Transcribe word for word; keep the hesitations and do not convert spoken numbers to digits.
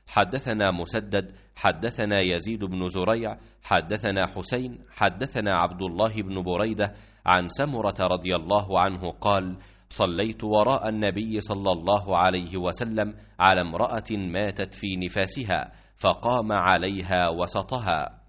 حدثنا مسدد حدثنا يزيد بن زريع حدثنا حسين حدثنا عبد الله بن بريدة عن سمرة رضي الله عنه قال: صليت وراء النبي صلى الله عليه وسلم على امرأة ماتت في نفاسها فقام عليها وسطها،